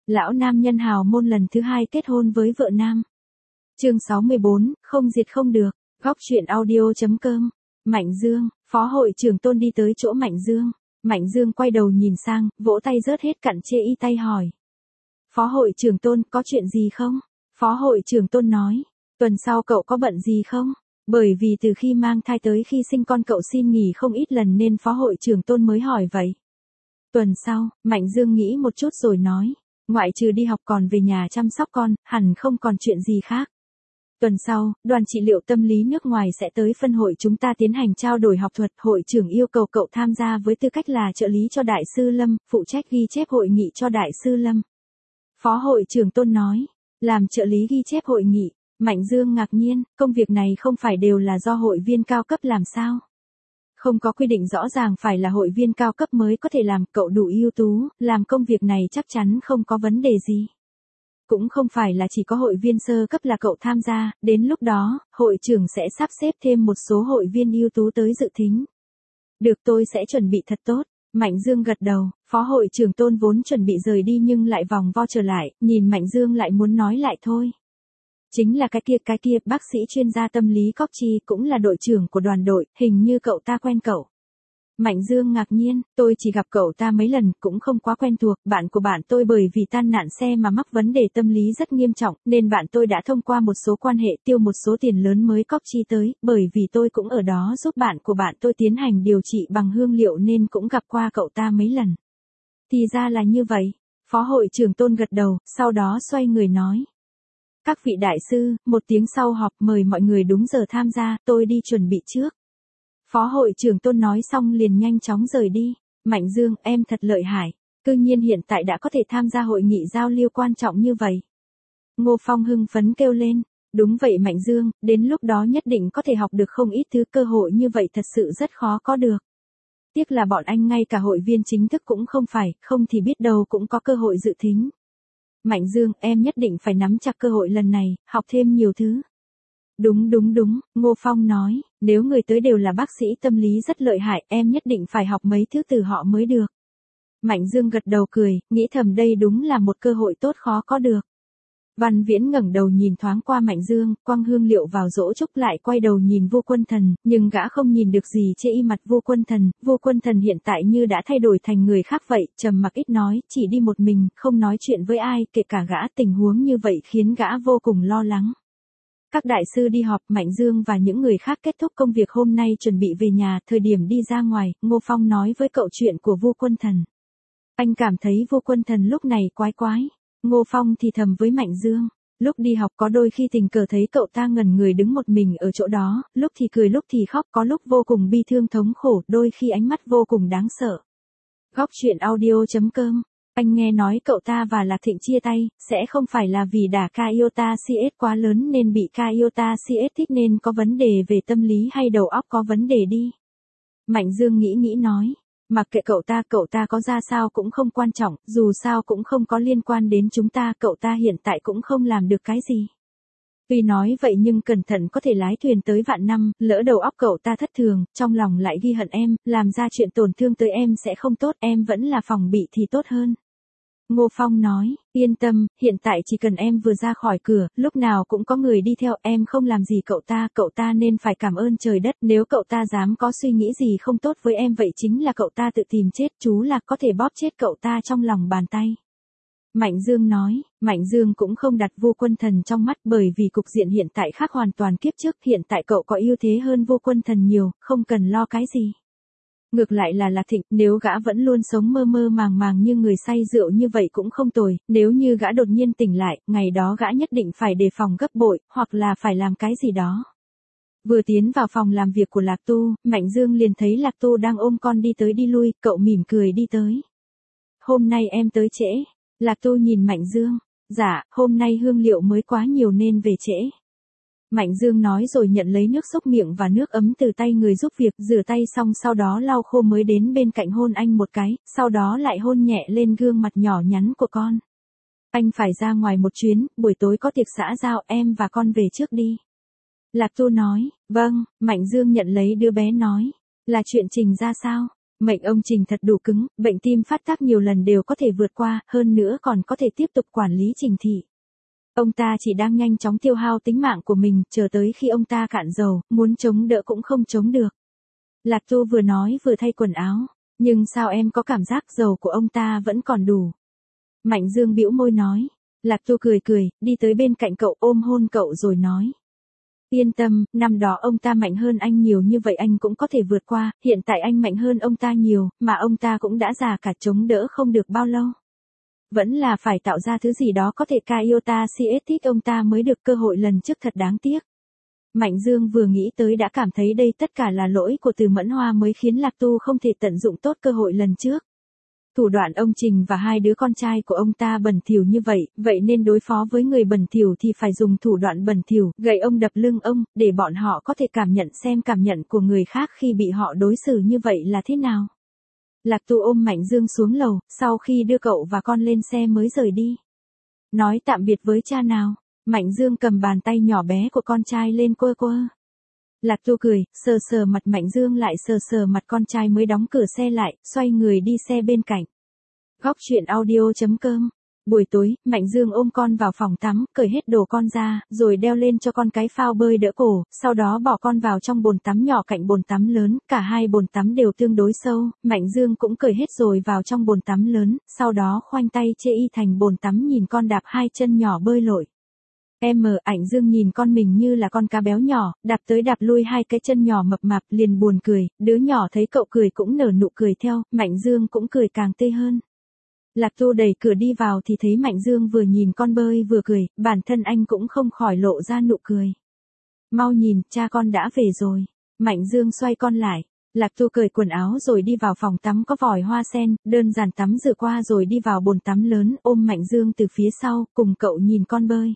Lão nam nhân hào môn lần thứ 2 kết hôn với vợ nam. Chương 64, không diệt không được. Góc truyện audio.com. Mạnh Dương, phó hội trưởng Tôn đi tới chỗ Mạnh Dương. Mạnh Dương quay đầu nhìn sang, vỗ tay rớt hết cặn chê y tay hỏi. Phó hội trưởng Tôn, có chuyện gì không? Phó hội trưởng Tôn nói, tuần sau cậu có bận gì không? Bởi vì từ khi mang thai tới khi sinh con cậu xin nghỉ không ít lần nên phó hội trưởng Tôn mới hỏi vậy. Tuần sau, Mạnh Dương nghĩ một chút rồi nói, ngoại trừ đi học còn về nhà chăm sóc con, hẳn không còn chuyện gì khác. Tuần sau, đoàn trị liệu tâm lý nước ngoài sẽ tới phân hội chúng ta tiến hành trao đổi học thuật. Hội trưởng yêu cầu cậu tham gia với tư cách là trợ lý cho Đại sư Lâm, phụ trách ghi chép hội nghị cho Đại sư Lâm. Phó hội trưởng Tôn nói, làm trợ lý ghi chép hội nghị. Mạnh Dương ngạc nhiên, công việc này không phải đều là do hội viên cao cấp làm sao? Không có quy định rõ ràng phải là hội viên cao cấp mới có thể làm, cậu đủ ưu tú, làm công việc này chắc chắn không có vấn đề gì. Cũng không phải là chỉ có hội viên sơ cấp là cậu tham gia, đến lúc đó, hội trưởng sẽ sắp xếp thêm một số hội viên ưu tú tới dự thính. Được, tôi sẽ chuẩn bị thật tốt. Mạnh Dương gật đầu, phó hội trưởng Tôn vốn chuẩn bị rời đi nhưng lại vòng vo trở lại, nhìn Mạnh Dương lại muốn nói lại thôi. Chính là cái kia, bác sĩ chuyên gia tâm lý Cóc Chi cũng là đội trưởng của đoàn đội, hình như cậu ta quen cậu. Mạnh Dương ngạc nhiên, tôi chỉ gặp cậu ta mấy lần, cũng không quá quen thuộc, bạn của bạn tôi bởi vì tai nạn xe mà mắc vấn đề tâm lý rất nghiêm trọng, nên bạn tôi đã thông qua một số quan hệ tiêu một số tiền lớn mới Cóc Chi tới, bởi vì tôi cũng ở đó giúp bạn của bạn tôi tiến hành điều trị bằng hương liệu nên cũng gặp qua cậu ta mấy lần. Thì ra là như vậy, phó hội trưởng Tôn gật đầu, sau đó xoay người nói. Các vị đại sư, một tiếng sau họp mời mọi người đúng giờ tham gia, tôi đi chuẩn bị trước. Phó hội trưởng Tôn nói xong liền nhanh chóng rời đi. Mạnh Dương, em thật lợi hại. Cư nhiên hiện tại đã có thể tham gia hội nghị giao lưu quan trọng như vậy. Ngô Phong hưng phấn kêu lên. Đúng vậy Mạnh Dương, đến lúc đó nhất định có thể học được không ít thứ, cơ hội như vậy thật sự rất khó có được. Tiếc là bọn anh ngay cả hội viên chính thức cũng không phải, không thì biết đâu cũng có cơ hội dự thính. Mạnh Dương, em nhất định phải nắm chặt cơ hội lần này, học thêm nhiều thứ. Đúng, Ngô Phong nói, nếu người tới đều là bác sĩ tâm lý rất lợi hại, em nhất định phải học mấy thứ từ họ mới được. Mạnh Dương gật đầu cười, nghĩ thầm đây đúng là một cơ hội tốt khó có được. Văn Viễn ngẩng đầu nhìn thoáng qua Mạnh Dương, quăng hương liệu vào rỗ trúc lại quay đầu nhìn Vô Quân Thần, nhưng gã không nhìn được gì chê y mặt Vô Quân Thần hiện tại như đã thay đổi thành người khác vậy, trầm mặc ít nói, chỉ đi một mình, không nói chuyện với ai, kể cả gã, tình huống như vậy khiến gã vô cùng lo lắng. Các đại sư đi họp, Mạnh Dương và những người khác kết thúc công việc hôm nay chuẩn bị về nhà, thời điểm đi ra ngoài, Ngô Phong nói với cậu chuyện của Vô Quân Thần. Anh cảm thấy Vô Quân Thần lúc này quái. Ngô Phong thì thầm với Mạnh Dương, lúc đi học có đôi khi tình cờ thấy cậu ta ngẩn người đứng một mình ở chỗ đó, lúc thì cười lúc thì khóc, có lúc vô cùng bi thương thống khổ, đôi khi ánh mắt vô cùng đáng sợ. Góc truyện audio.com. Anh nghe nói cậu ta và Lạc Thịnh chia tay, sẽ không phải là vì đả Kyota CS quá lớn nên bị Kyota CS thích nên có vấn đề về tâm lý hay đầu óc có vấn đề đi. Mạnh Dương nghĩ nói, mặc kệ cậu ta có ra sao cũng không quan trọng, dù sao cũng không có liên quan đến chúng ta, cậu ta hiện tại cũng không làm được cái gì. Tuy nói vậy nhưng cẩn thận có thể lái thuyền tới vạn năm, lỡ đầu óc cậu ta thất thường, trong lòng lại ghi hận em, làm ra chuyện tổn thương tới em sẽ không tốt, em vẫn là phòng bị thì tốt hơn. Ngô Phong nói, yên tâm, hiện tại chỉ cần em vừa ra khỏi cửa, lúc nào cũng có người đi theo, em không làm gì cậu ta nên phải cảm ơn trời đất, nếu cậu ta dám có suy nghĩ gì không tốt với em vậy chính là cậu ta tự tìm chết, chú là có thể bóp chết cậu ta trong lòng bàn tay. Mạnh Dương nói, Mạnh Dương cũng không đặt Vô Quân Thần trong mắt bởi vì cục diện hiện tại khác hoàn toàn kiếp trước, hiện tại cậu có ưu thế hơn Vô Quân Thần nhiều, không cần lo cái gì. Ngược lại là Lạc Thịnh, nếu gã vẫn luôn sống mơ màng như người say rượu như vậy cũng không tồi, nếu như gã đột nhiên tỉnh lại, ngày đó gã nhất định phải đề phòng gấp bội, hoặc là phải làm cái gì đó. Vừa tiến vào phòng làm việc của Lạc Tu, Mạnh Dương liền thấy Lạc Tu đang ôm con đi tới đi lui, cậu mỉm cười đi tới. Hôm nay em tới trễ. Lạc Tu nhìn Mạnh Dương, dạ, hôm nay hương liệu mới quá nhiều nên về trễ. Mạnh Dương nói rồi nhận lấy nước xúc miệng và nước ấm từ tay người giúp việc, rửa tay xong sau đó lau khô mới đến bên cạnh hôn anh một cái, sau đó lại hôn nhẹ lên gương mặt nhỏ nhắn của con. Anh phải ra ngoài một chuyến, buổi tối có tiệc xã giao, em và con về trước đi. Lạc Tu nói, vâng. Mạnh Dương nhận lấy đứa bé nói, là chuyện Trình ra sao? Mệnh ông Trình thật đủ cứng, bệnh tim phát tác nhiều lần đều có thể vượt qua, hơn nữa còn có thể tiếp tục quản lý Trình thị. Ông ta chỉ đang nhanh chóng tiêu hao tính mạng của mình, chờ tới khi ông ta cạn dầu, muốn chống đỡ cũng không chống được. Lạc Tu vừa nói vừa thay quần áo, nhưng sao em có cảm giác dầu của ông ta vẫn còn đủ. Mạnh Dương bĩu môi nói. Lạc Tu cười cười, đi tới bên cạnh cậu ôm hôn cậu rồi nói. Yên tâm, năm đó ông ta mạnh hơn anh nhiều như vậy anh cũng có thể vượt qua, hiện tại anh mạnh hơn ông ta nhiều, mà ông ta cũng đã già cả chống đỡ không được bao lâu. Vẫn là phải tạo ra thứ gì đó có thể ca iota siết ông ta mới được cơ hội lần trước thật đáng tiếc. Mạnh Dương vừa nghĩ tới đã cảm thấy đây tất cả là lỗi của Từ Mẫn Hoa mới khiến Lạc Tu không thể tận dụng tốt cơ hội lần trước. Thủ đoạn ông Trình và hai đứa con trai của ông ta bẩn thỉu như vậy, vậy nên đối phó với người bẩn thỉu thì phải dùng thủ đoạn bẩn thỉu, gậy ông đập lưng ông, để bọn họ có thể cảm nhận xem cảm nhận của người khác khi bị họ đối xử như vậy là thế nào. Lạc Tu ôm Mạnh Dương xuống lầu, sau khi đưa cậu và con lên xe mới rời đi. Nói tạm biệt với cha nào, Mạnh Dương cầm bàn tay nhỏ bé của con trai lên quơ quơ. Lạc Tu cười, sờ sờ mặt Mạnh Dương lại sờ sờ mặt con trai mới đóng cửa xe lại, xoay người đi xe bên cạnh. Góc truyện audio.com. Buổi tối, Mạnh Dương ôm con vào phòng tắm, cởi hết đồ con ra, rồi đeo lên cho con cái phao bơi đỡ cổ, sau đó bỏ con vào trong bồn tắm nhỏ cạnh bồn tắm lớn, cả hai bồn tắm đều tương đối sâu, Mạnh Dương cũng cởi hết rồi vào trong bồn tắm lớn, sau đó khoanh tay chê y thành bồn tắm nhìn con đạp hai chân nhỏ bơi lội. Ảnh Dương nhìn con mình như là con cá béo nhỏ, đạp tới đạp lui hai cái chân nhỏ mập mạp liền buồn cười, đứa nhỏ thấy cậu cười cũng nở nụ cười theo, Mạnh Dương cũng cười càng tê hơn. Lạc Tu đẩy cửa đi vào thì thấy Mạnh Dương vừa nhìn con bơi vừa cười, bản thân anh cũng không khỏi lộ ra nụ cười. Mau nhìn, cha con đã về rồi. Mạnh Dương xoay con lại. Lạc Tu cởi quần áo rồi đi vào phòng tắm có vòi hoa sen, đơn giản tắm rửa qua rồi đi vào bồn tắm lớn, ôm Mạnh Dương từ phía sau, cùng cậu nhìn con bơi.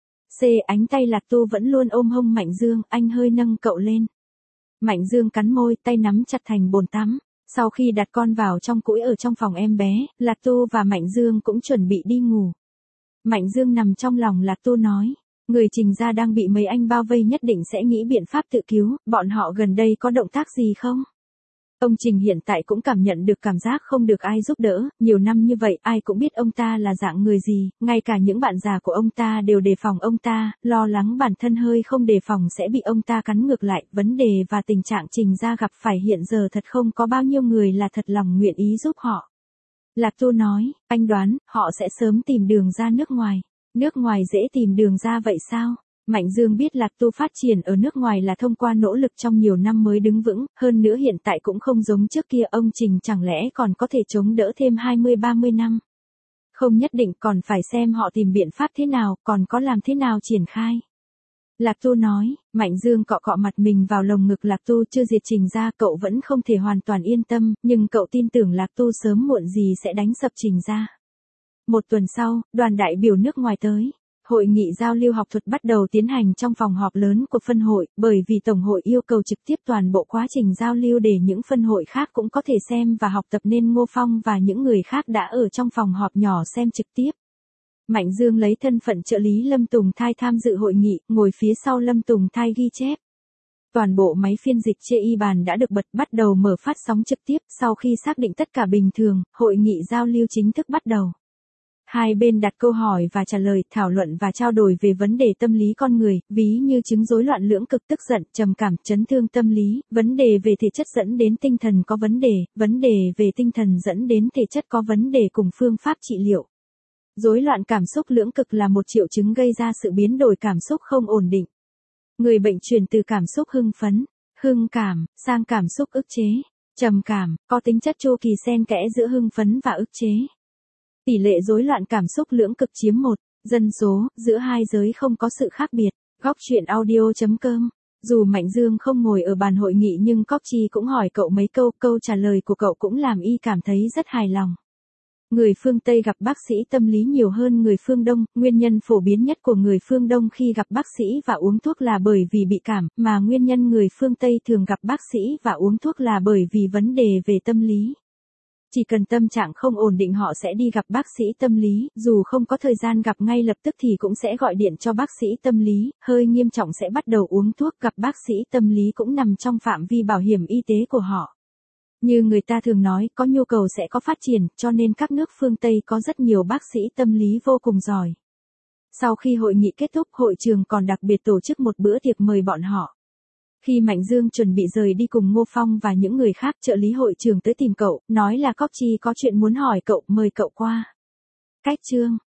Ánh tay Lạc Tu vẫn luôn ôm hông Mạnh Dương, anh hơi nâng cậu lên. Mạnh Dương cắn môi, tay nắm chặt thành bồn tắm. Sau khi đặt con vào trong cũi ở trong phòng em bé, Lạc Tu và Mạnh Dương cũng chuẩn bị đi ngủ. Mạnh Dương nằm trong lòng Lạc Tu nói, người Trình gia đang bị mấy anh bao vây nhất định sẽ nghĩ biện pháp tự cứu, bọn họ gần đây có động tác gì không? Ông Trình hiện tại cũng cảm nhận được cảm giác không được ai giúp đỡ, nhiều năm như vậy ai cũng biết ông ta là dạng người gì, ngay cả những bạn già của ông ta đều đề phòng ông ta, lo lắng bản thân hơi không đề phòng sẽ bị ông ta cắn ngược lại, vấn đề và tình trạng Trình gia gặp phải hiện giờ thật không có bao nhiêu người là thật lòng nguyện ý giúp họ. Lạc Tu nói, anh đoán, họ sẽ sớm tìm đường ra nước ngoài. Nước ngoài dễ tìm đường ra vậy sao? Mạnh Dương biết Lạc Tu phát triển ở nước ngoài là thông qua nỗ lực trong nhiều năm mới đứng vững, hơn nữa hiện tại cũng không giống trước kia ông Trình chẳng lẽ còn có thể chống đỡ thêm 20-30 năm. Không nhất định còn phải xem họ tìm biện pháp thế nào, còn có làm thế nào triển khai. Lạc Tu nói, Mạnh Dương cọ cọ mặt mình vào lồng ngực Lạc Tu chưa diệt Trình gia cậu vẫn không thể hoàn toàn yên tâm, nhưng cậu tin tưởng Lạc Tu sớm muộn gì sẽ đánh sập Trình gia. Một tuần sau, đoàn đại biểu nước ngoài tới. Hội nghị giao lưu học thuật bắt đầu tiến hành trong phòng họp lớn của phân hội, bởi vì Tổng hội yêu cầu trực tiếp toàn bộ quá trình giao lưu để những phân hội khác cũng có thể xem và học tập nên Ngô Phong và những người khác đã ở trong phòng họp nhỏ xem trực tiếp. Mạnh Dương lấy thân phận trợ lý Lâm Tùng Thai tham dự hội nghị, ngồi phía sau Lâm Tùng Thai ghi chép. Toàn bộ máy phiên dịch chê y bàn đã được bật bắt đầu mở phát sóng trực tiếp, sau khi xác định tất cả bình thường, hội nghị giao lưu chính thức bắt đầu. Hai bên đặt câu hỏi và trả lời, thảo luận và trao đổi về vấn đề tâm lý con người, ví như chứng rối loạn lưỡng cực tức giận, trầm cảm, chấn thương tâm lý, vấn đề về thể chất dẫn đến tinh thần có vấn đề về tinh thần dẫn đến thể chất có vấn đề cùng phương pháp trị liệu. Rối loạn cảm xúc lưỡng cực là một triệu chứng gây ra sự biến đổi cảm xúc không ổn định. Người bệnh chuyển từ cảm xúc hưng phấn, hưng cảm, sang cảm xúc ức chế, trầm cảm, có tính chất chu kỳ xen kẽ giữa hưng phấn và ức chế. Tỷ lệ rối loạn cảm xúc lưỡng cực chiếm 1, dân số, giữa hai giới không có sự khác biệt. Góc truyện audio.com. Dù Mạnh Dương không ngồi ở bàn hội nghị nhưng Cóc Chi cũng hỏi cậu mấy câu trả lời của cậu cũng làm y cảm thấy rất hài lòng. Người phương Tây gặp bác sĩ tâm lý nhiều hơn người phương Đông, nguyên nhân phổ biến nhất của người phương Đông khi gặp bác sĩ và uống thuốc là bởi vì bị cảm, mà nguyên nhân người phương Tây thường gặp bác sĩ và uống thuốc là bởi vì vấn đề về tâm lý. Chỉ cần tâm trạng không ổn định họ sẽ đi gặp bác sĩ tâm lý, dù không có thời gian gặp ngay lập tức thì cũng sẽ gọi điện cho bác sĩ tâm lý, hơi nghiêm trọng sẽ bắt đầu uống thuốc, gặp bác sĩ tâm lý cũng nằm trong phạm vi bảo hiểm y tế của họ. Như người ta thường nói, có nhu cầu sẽ có phát triển, cho nên các nước phương Tây có rất nhiều bác sĩ tâm lý vô cùng giỏi. Sau khi hội nghị kết thúc, hội trường còn đặc biệt tổ chức một bữa tiệc mời bọn họ. Khi Mạnh Dương chuẩn bị rời đi cùng Ngô Phong và những người khác, trợ lý hội trường tới tìm cậu, nói là Cóc Chi có chuyện muốn hỏi cậu, mời cậu qua. Cách chương